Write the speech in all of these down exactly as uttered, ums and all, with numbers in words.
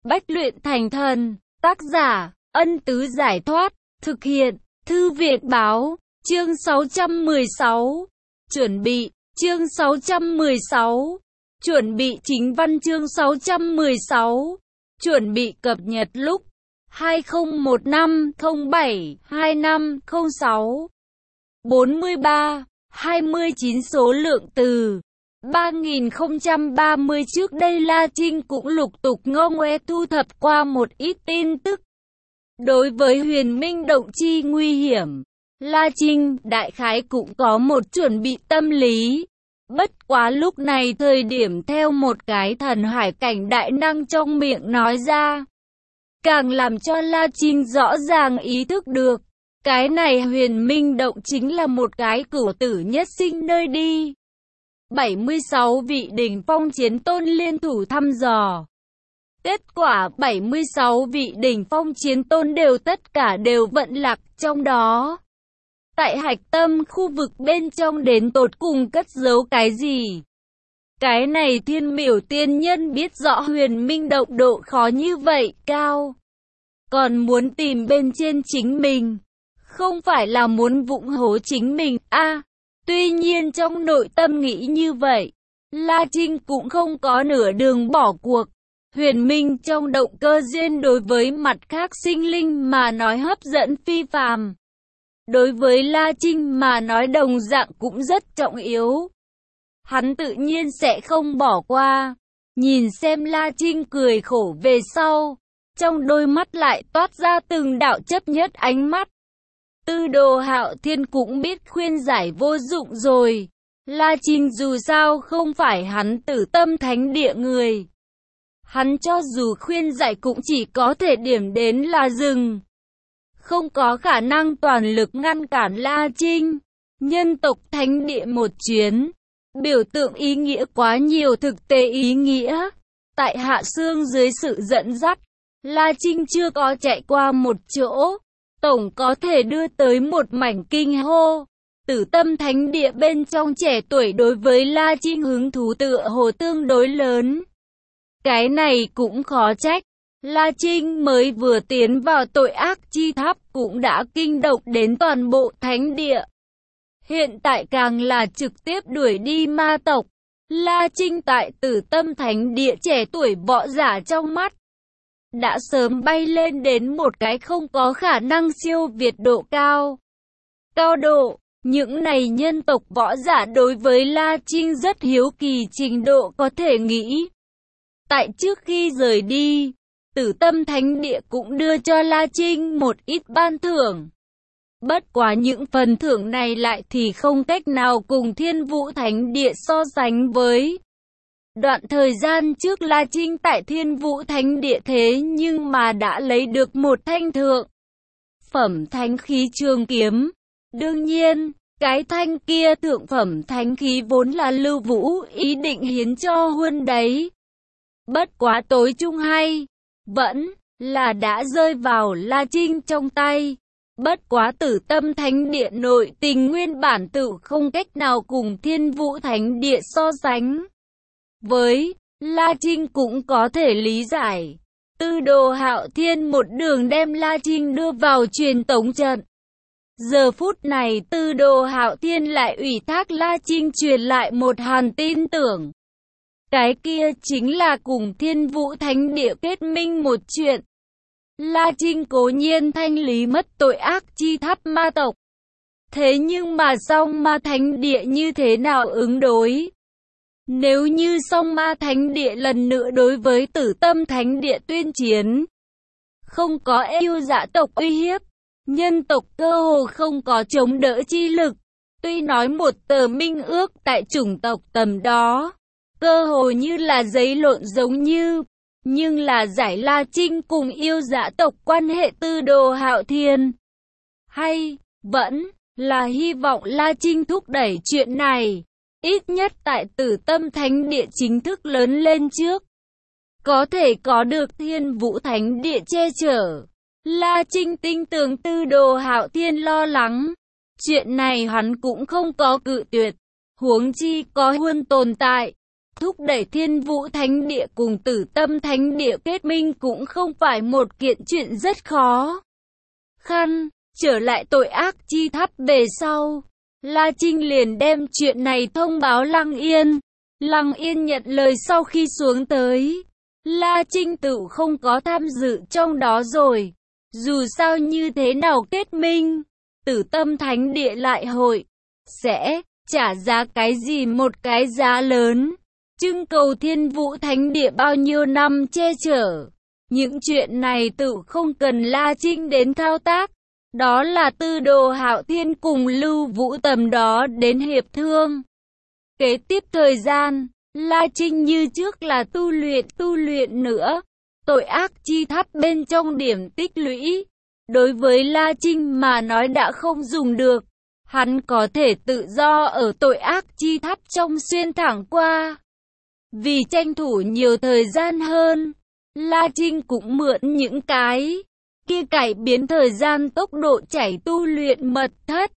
Bách luyện thành thần. Tác giả, Ân Tứ Giải Thoát. Thực hiện, Thư Viện Báo. Chương sáu trăm mười sáu. Chuẩn bị. Chương sáu trăm mười sáu. Chuẩn bị chính văn. Chương sáu trăm mười sáu. Chuẩn bị cập nhật lúc hai không một năm không bảy hai năm không sáu. bốn mươi ba, hai mươi chín số lượng từ ba nghìn không trăm ba mươi. Trước đây La Trinh cũng lục tục ngô ngoe thu thập qua một ít tin tức. Đối với huyền minh động chi nguy hiểm, La Trinh đại khái cũng có một chuẩn bị tâm lý. Bất quá lúc này thời điểm theo một cái thần hải cảnh đại năng trong miệng nói ra, càng làm cho La Trinh rõ ràng ý thức được, cái này huyền minh động chính là một cái cửu tử nhất sinh nơi đi. bảy mươi sáu vị đỉnh phong chiến tôn liên thủ thăm dò. Kết quả bảy mươi sáu vị đỉnh phong chiến tôn đều tất cả đều vận lạc trong đó. Tại hạch tâm khu vực bên trong đến tột cùng cất giấu cái gì? Cái này Thiên Miểu tiên nhân biết rõ huyền minh động độ khó như vậy cao, còn muốn tìm bên trên chính mình, không phải là muốn vụng hố chính mình a à, tuy nhiên trong nội tâm nghĩ như vậy, La Trinh cũng không có nửa đường bỏ cuộc. Huyền minh trong động cơ duyên đối với mặt khác sinh linh mà nói hấp dẫn phi phàm. Đối với La Trinh mà nói đồng dạng cũng rất trọng yếu. Hắn tự nhiên sẽ không bỏ qua. Nhìn xem La Trinh cười khổ về sau, trong đôi mắt lại toát ra từng đạo chấp nhất ánh mắt. Tư Đồ Hạo Thiên cũng biết khuyên giải vô dụng rồi. La Trinh dù sao không phải hắn Tử Tâm Thánh Địa người. Hắn cho dù khuyên giải cũng chỉ có thể điểm đến là dừng. Không có khả năng toàn lực ngăn cản La Trinh. Nhân tộc Thánh Địa một chuyến. Biểu tượng ý nghĩa quá nhiều, thực tế ý nghĩa. Tại Hạ Sương dưới sự dẫn dắt, La Trinh chưa có chạy qua một chỗ, tổng có thể đưa tới một mảnh kinh hô. Tử Tâm Thánh Địa bên trong trẻ tuổi đối với La Trinh hứng thú tựa hồ tương đối lớn. Cái này cũng khó trách. La Trinh mới vừa tiến vào tội ác chi tháp cũng đã kinh động đến toàn bộ thánh địa. Hiện tại càng là trực tiếp đuổi đi ma tộc. La Trinh tại Tử Tâm Thánh Địa trẻ tuổi võ giả trong mắt đã sớm bay lên đến một cái không có khả năng siêu việt độ cao. Cao độ, những này nhân tộc võ giả đối với La Trinh rất hiếu kỳ trình độ có thể nghĩ. Tại trước khi rời đi, Tử Tâm Thánh Địa cũng đưa cho La Trinh một ít ban thưởng. Bất quá những phần thưởng này lại thì không cách nào cùng Thiên Vũ Thánh Địa so sánh với. Đoạn thời gian trước La Trinh tại Thiên Vũ Thánh Địa thế nhưng mà đã lấy được một thanh thượng phẩm thánh khí trường kiếm. Đương nhiên, cái thanh kia thượng phẩm thánh khí vốn là Lưu Vũ ý định hiến cho Huân đấy. Bất quá tối chung hay, vẫn là đã rơi vào La Trinh trong tay. Bất quá Tử Tâm Thánh Địa nội tình nguyên bản tự không cách nào cùng Thiên Vũ Thánh Địa so sánh. Với La Trinh cũng có thể lý giải. Tư Đồ Hạo Thiên một đường đem La Trinh đưa vào truyền tống trận. Giờ phút này Tư Đồ Hạo Thiên lại ủy thác La Trinh truyền lại một hàn tin tưởng. Cái kia chính là cùng Thiên Vũ Thánh Địa kết minh một chuyện. La Trinh cố nhiên thanh lý mất tội ác chi tháp ma tộc. Thế nhưng mà song ma thánh địa như thế nào ứng đối? Nếu như song ma thánh địa lần nữa đối với Tử Tâm Thánh Địa tuyên chiến, không có yêu dạ tộc uy hiếp, nhân tộc cơ hồ không có chống đỡ chi lực. Tuy nói một tờ minh ước tại chủng tộc tầm đó, cơ hồ như là giấy lộn giống như, nhưng là giải La Trinh cùng yêu dạ tộc quan hệ Tư Đồ Hạo Thiên. Hay, vẫn là hy vọng La Trinh thúc đẩy chuyện này, ít nhất tại Tử Tâm Thánh Địa chính thức lớn lên trước, có thể có được Thiên Vũ Thánh Địa che chở. La Trinh tin tưởng Tư Đồ Hạo Thiên lo lắng, chuyện này hắn cũng không có cự tuyệt, huống chi có Huân tồn tại. thúc đẩy Thiên Vũ Thánh Địa cùng Tử Tâm Thánh Địa kết minh cũng không phải một kiện chuyện rất khó khăn. Trở lại tội ác chi tháp về sau, La Trinh liền đem chuyện này thông báo Lăng Yên. Lăng Yên nhận lời sau khi xuống tới. La Trinh tự không có tham dự trong đó rồi. Dù sao như thế nào kết minh, Tử Tâm Thánh Địa lại hội sẽ trả giá cái gì một cái giá lớn. Trưng cầu Thiên Vũ Thánh Địa bao nhiêu năm che chở. Những chuyện này tự không cần La Trinh đến thao tác. Đó là Tư Đồ Hạo Thiên cùng Lưu Vũ tầm đó đến hiệp thương. Kế tiếp thời gian, La Trinh như trước là tu luyện tu luyện nữa. Tội ác chi tháp bên trong điểm tích lũy. Đối với La Trinh mà nói đã không dùng được. Hắn có thể tự do ở tội ác chi tháp trong xuyên thẳng qua. Vì tranh thủ nhiều thời gian hơn, La Trinh cũng mượn những cái kia cải biến thời gian tốc độ chảy tu luyện mật thất.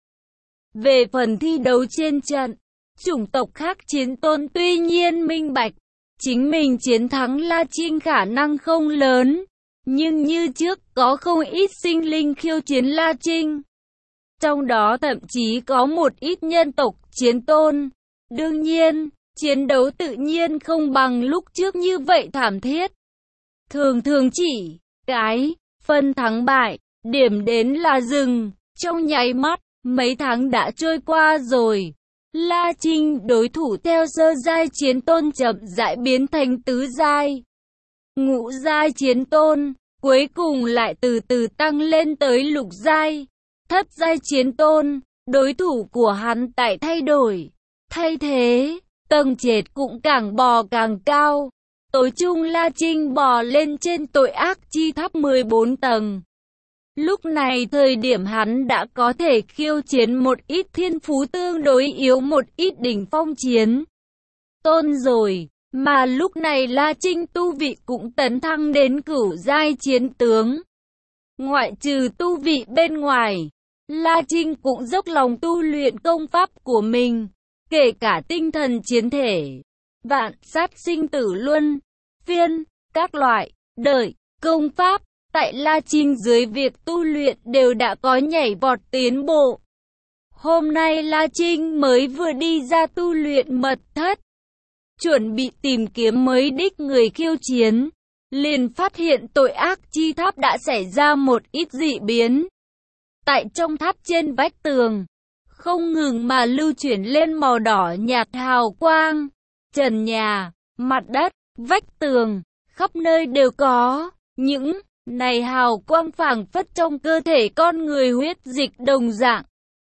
Về phần thi đấu trên trận, chủng tộc khác chiến tôn tuy nhiên minh bạch, chính mình chiến thắng La Trinh khả năng không lớn, nhưng như trước có không ít sinh linh khiêu chiến La Trinh. Trong đó thậm chí có một ít nhân tộc chiến tôn. Đương nhiên, chiến đấu tự nhiên không bằng lúc trước như vậy thảm thiết. Thường thường chỉ cái phân thắng bại, điểm đến là dừng. Trong nháy mắt, mấy tháng đã trôi qua rồi. La Trinh đối thủ theo sơ giai chiến tôn chậm rãi biến thành tứ giai, ngũ giai chiến tôn, cuối cùng lại từ từ tăng lên tới lục giai, thất giai chiến tôn. Đối thủ của hắn tại thay đổi, thay thế, tầng trệt cũng càng bò càng cao. Tối chung La Trinh bò lên trên tội ác chi tháp mười bốn tầng. Lúc này thời điểm hắn đã có thể khiêu chiến một ít thiên phú tương đối yếu một ít đỉnh phong chiến tôn rồi, mà lúc này La Trinh tu vị cũng tấn thăng đến cửu giai chiến tướng. Ngoại trừ tu vị bên ngoài, La Trinh cũng dốc lòng tu luyện công pháp của mình, kể cả tinh thần chiến thể, vạn sát sinh tử luân phiên, các loại đời công pháp. Tại La Trinh dưới việc tu luyện đều đã có nhảy vọt tiến bộ. Hôm nay La Trinh mới vừa đi ra tu luyện mật thất, chuẩn bị tìm kiếm mới đích người khiêu chiến, liền phát hiện tội ác chi tháp đã xảy ra một ít dị biến. Tại trong tháp trên vách tường, không ngừng mà lưu chuyển lên màu đỏ nhạt hào quang. Trần nhà, mặt đất, vách tường, khắp nơi đều có những này hào quang phảng phất trong cơ thể con người huyết dịch đồng dạng.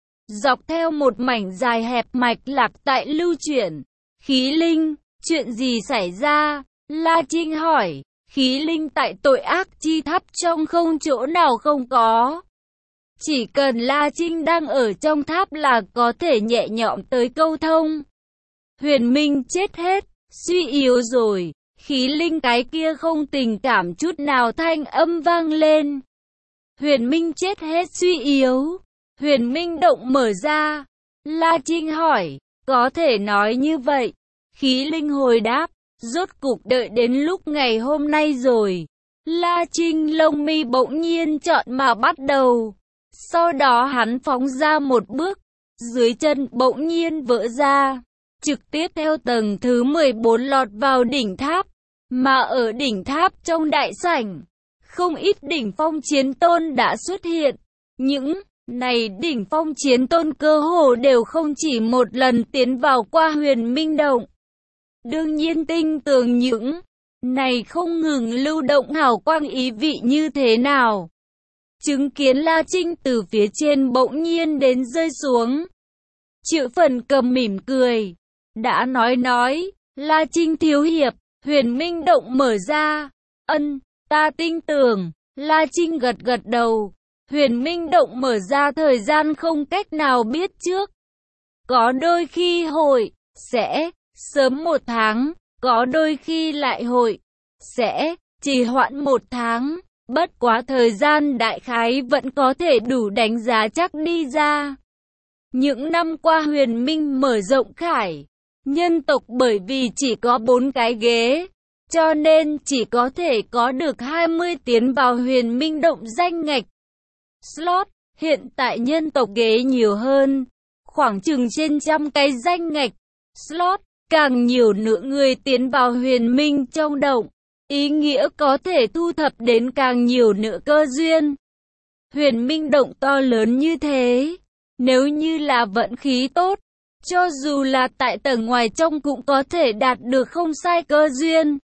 Dọc theo một mảnh dài hẹp mạch lạc tại lưu chuyển. Khí linh, chuyện gì xảy ra? La Trinh hỏi. Khí linh tại tội ác chi tháp trong không chỗ nào không có. Chỉ cần La Trinh đang ở trong tháp là có thể nhẹ nhõm tới câu thông. Huyền Minh chết hết, suy yếu rồi. Khí linh cái kia không tình cảm chút nào thanh âm vang lên. Huyền Minh chết hết suy yếu. Huyền Minh động mở ra. La Trinh hỏi, có thể nói như vậy. Khí linh hồi đáp, rốt cục đợi đến lúc ngày hôm nay rồi. La Trinh lông mi bỗng nhiên trọn mà bắt đầu. Sau đó hắn phóng ra một bước, dưới chân bỗng nhiên vỡ ra, trực tiếp theo tầng thứ mười bốn lọt vào đỉnh tháp. Mà ở đỉnh tháp trong đại sảnh, không ít đỉnh phong chiến tôn đã xuất hiện. Những này đỉnh phong chiến tôn cơ hồ đều không chỉ một lần tiến vào qua Huyền Minh Động. Đương nhiên tinh tường những này không ngừng lưu động hào quang ý vị như thế nào. Chứng kiến La Trinh từ phía trên bỗng nhiên đến rơi xuống. Triệu Phần Cầm mỉm cười, đã nói nói, La Trinh thiếu hiệp, Huyền Minh Động mở ra. Ân, ta tin tưởng. La Trinh gật gật đầu. Huyền Minh Động mở ra thời gian không cách nào biết trước. Có đôi khi hội sẽ sớm một tháng, có đôi khi lại hội sẽ trì hoãn một tháng. Bất quá thời gian đại khái vẫn có thể đủ đánh giá chắc đi ra. Những năm qua Huyền Minh mở rộng khải Nhân tộc bởi vì chỉ có bốn cái ghế, cho nên chỉ có thể có được hai mươi tiến vào Huyền Minh Động danh ngạch. Slot, hiện tại nhân tộc ghế nhiều hơn, khoảng chừng trên trăm cái danh ngạch. Slot, càng nhiều nữa người tiến vào Huyền Minh trong động, ý nghĩa có thể thu thập đến càng nhiều nữa cơ duyên. Huyền Minh Động to lớn như thế, nếu như là vận khí tốt, cho dù là tại tầng ngoài trong cũng có thể đạt được không sai cơ duyên.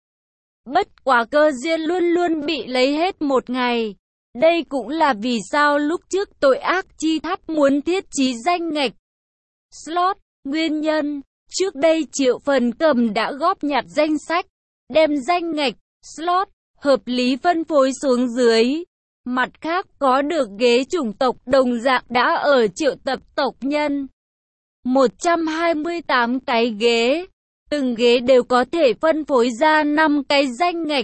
Bất quá cơ duyên luôn luôn bị lấy hết một ngày. Đây cũng là vì sao lúc trước tội ác chi tháp muốn thiết trí danh ngạch. Slot, nguyên nhân, trước đây Triệu Phần Cầm đã góp nhặt danh sách, đem danh ngạch, slot, hợp lý phân phối xuống dưới. Mặt khác có được ghế chủng tộc đồng dạng đã ở triệu tập tộc nhân. một trăm hai mươi tám cái ghế, từng ghế đều có thể phân phối ra năm cái danh ngạch.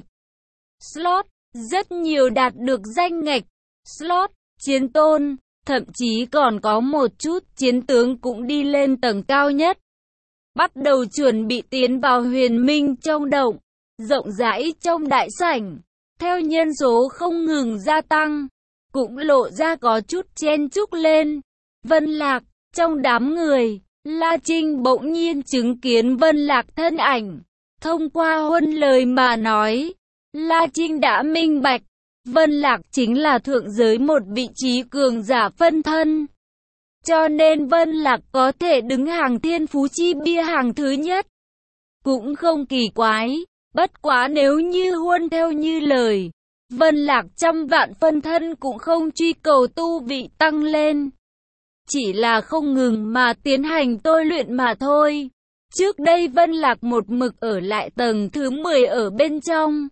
Slot, rất nhiều đạt được danh ngạch. Slot, chiến tôn, thậm chí còn có một chút chiến tướng cũng đi lên tầng cao nhất. Bắt đầu chuẩn bị tiến vào Huyền Minh trong động, rộng rãi trong đại sảnh. Theo nhân số không ngừng gia tăng, cũng lộ ra có chút chen chúc lên. Vân Lạc, trong đám người, La Trinh bỗng nhiên chứng kiến Vân Lạc thân ảnh. Thông qua huân lời mà nói, La Trinh đã minh bạch, Vân Lạc chính là thượng giới một vị trí cường giả phân thân. Cho nên Vân Lạc có thể đứng hàng thiên phú chi bia hàng thứ nhất. Cũng không kỳ quái, bất quá nếu như huân theo như lời, Vân Lạc trăm vạn phân thân cũng không truy cầu tu vị tăng lên. Chỉ là không ngừng mà tiến hành tôi luyện mà thôi. Trước đây Vân Lạc một mực ở lại tầng thứ mười ở bên trong.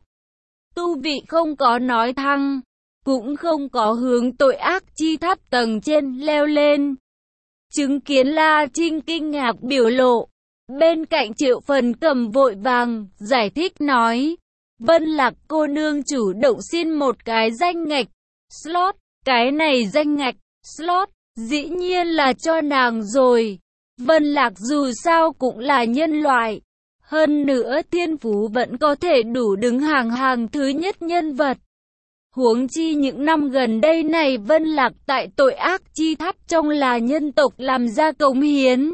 Tu vị không có nói thăng, cũng không có hướng tội ác chi tháp tầng trên leo lên. Chứng kiến La Trinh kinh ngạc biểu lộ, bên cạnh Triệu Phần Cầm vội vàng giải thích nói, Vân Lạc cô nương chủ động xin một cái danh ngạch. Slot, cái này danh ngạch, slot, dĩ nhiên là cho nàng rồi. Vân Lạc dù sao cũng là nhân loại, hơn nữa thiên phú vẫn có thể đủ đứng hàng hàng thứ nhất nhân vật. Huống chi những năm gần đây này Vân Lạc tại tội ác chi tháp trong là nhân tộc làm ra cống hiến.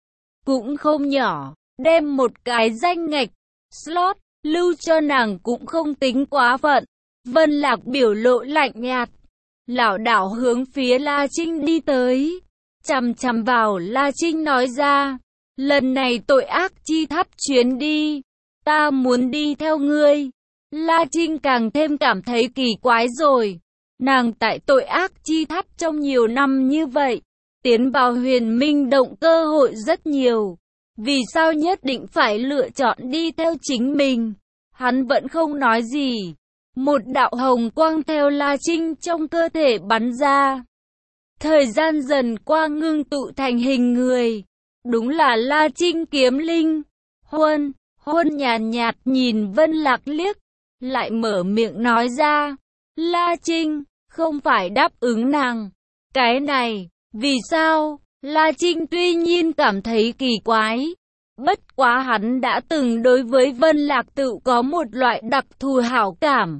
Cũng không nhỏ, đem một cái danh ngạch, slot, lưu cho nàng cũng không tính quá phận. Vân Lạc biểu lộ lạnh nhạt, lảo đảo hướng phía La Trinh đi tới. Chằm chằm vào La Trinh nói ra, lần này tội ác chi tháp chuyến đi, ta muốn đi theo ngươi. La Trinh càng thêm cảm thấy kỳ quái rồi. Nàng tại tội ác chi tháp trong nhiều năm như vậy, tiến vào Huyền Minh Động cơ hội rất nhiều. Vì sao nhất định phải lựa chọn đi theo chính mình? Hắn vẫn không nói gì. Một đạo hồng quang theo La Trinh trong cơ thể bắn ra. Thời gian dần qua ngưng tụ thành hình người. Đúng là La Trinh kiếm linh. Huân, Huân nhàn nhạt nhìn Vân Lạc liếc, lại mở miệng nói ra, La Trinh, không phải đáp ứng nàng. Cái này, vì sao? La Trinh tuy nhiên cảm thấy kỳ quái. Bất quá hắn đã từng đối với Vân Lạc tự có một loại đặc thù hảo cảm.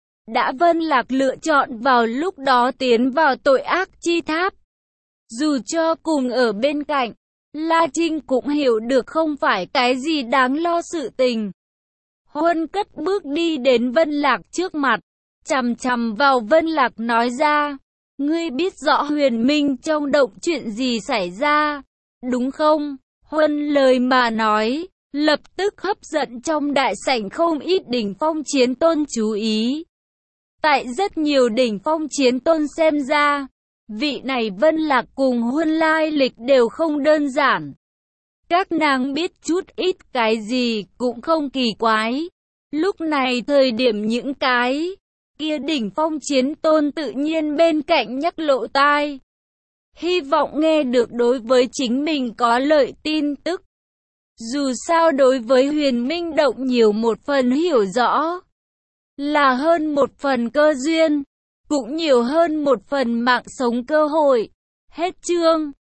Đã Vân Lạc lựa chọn vào lúc đó tiến vào tội ác chi tháp. Dù cho cùng ở bên cạnh, La Trinh cũng hiểu được không phải cái gì đáng lo sự tình. Huân cất bước đi đến Vân Lạc trước mặt, chằm chằm vào Vân Lạc nói ra, ngươi biết rõ Huyền Minh trong động chuyện gì xảy ra, đúng không? Huân lời mà nói, lập tức hấp dẫn trong đại sảnh không ít đỉnh phong chiến tôn chú ý. Tại rất nhiều đỉnh phong chiến tôn xem ra, vị này Vân Lạc cùng Huân lai lịch đều không đơn giản. Các nàng biết chút ít cái gì cũng không kỳ quái. Lúc này thời điểm những cái kia đỉnh phong chiến tôn tự nhiên bên cạnh nhắc lộ tai. Hy vọng nghe được đối với chính mình có lợi tin tức. Dù sao đối với Huyền Minh Động nhiều một phần hiểu rõ, là hơn một phần cơ duyên, cũng nhiều hơn một phần mạng sống cơ hội. Hết chương.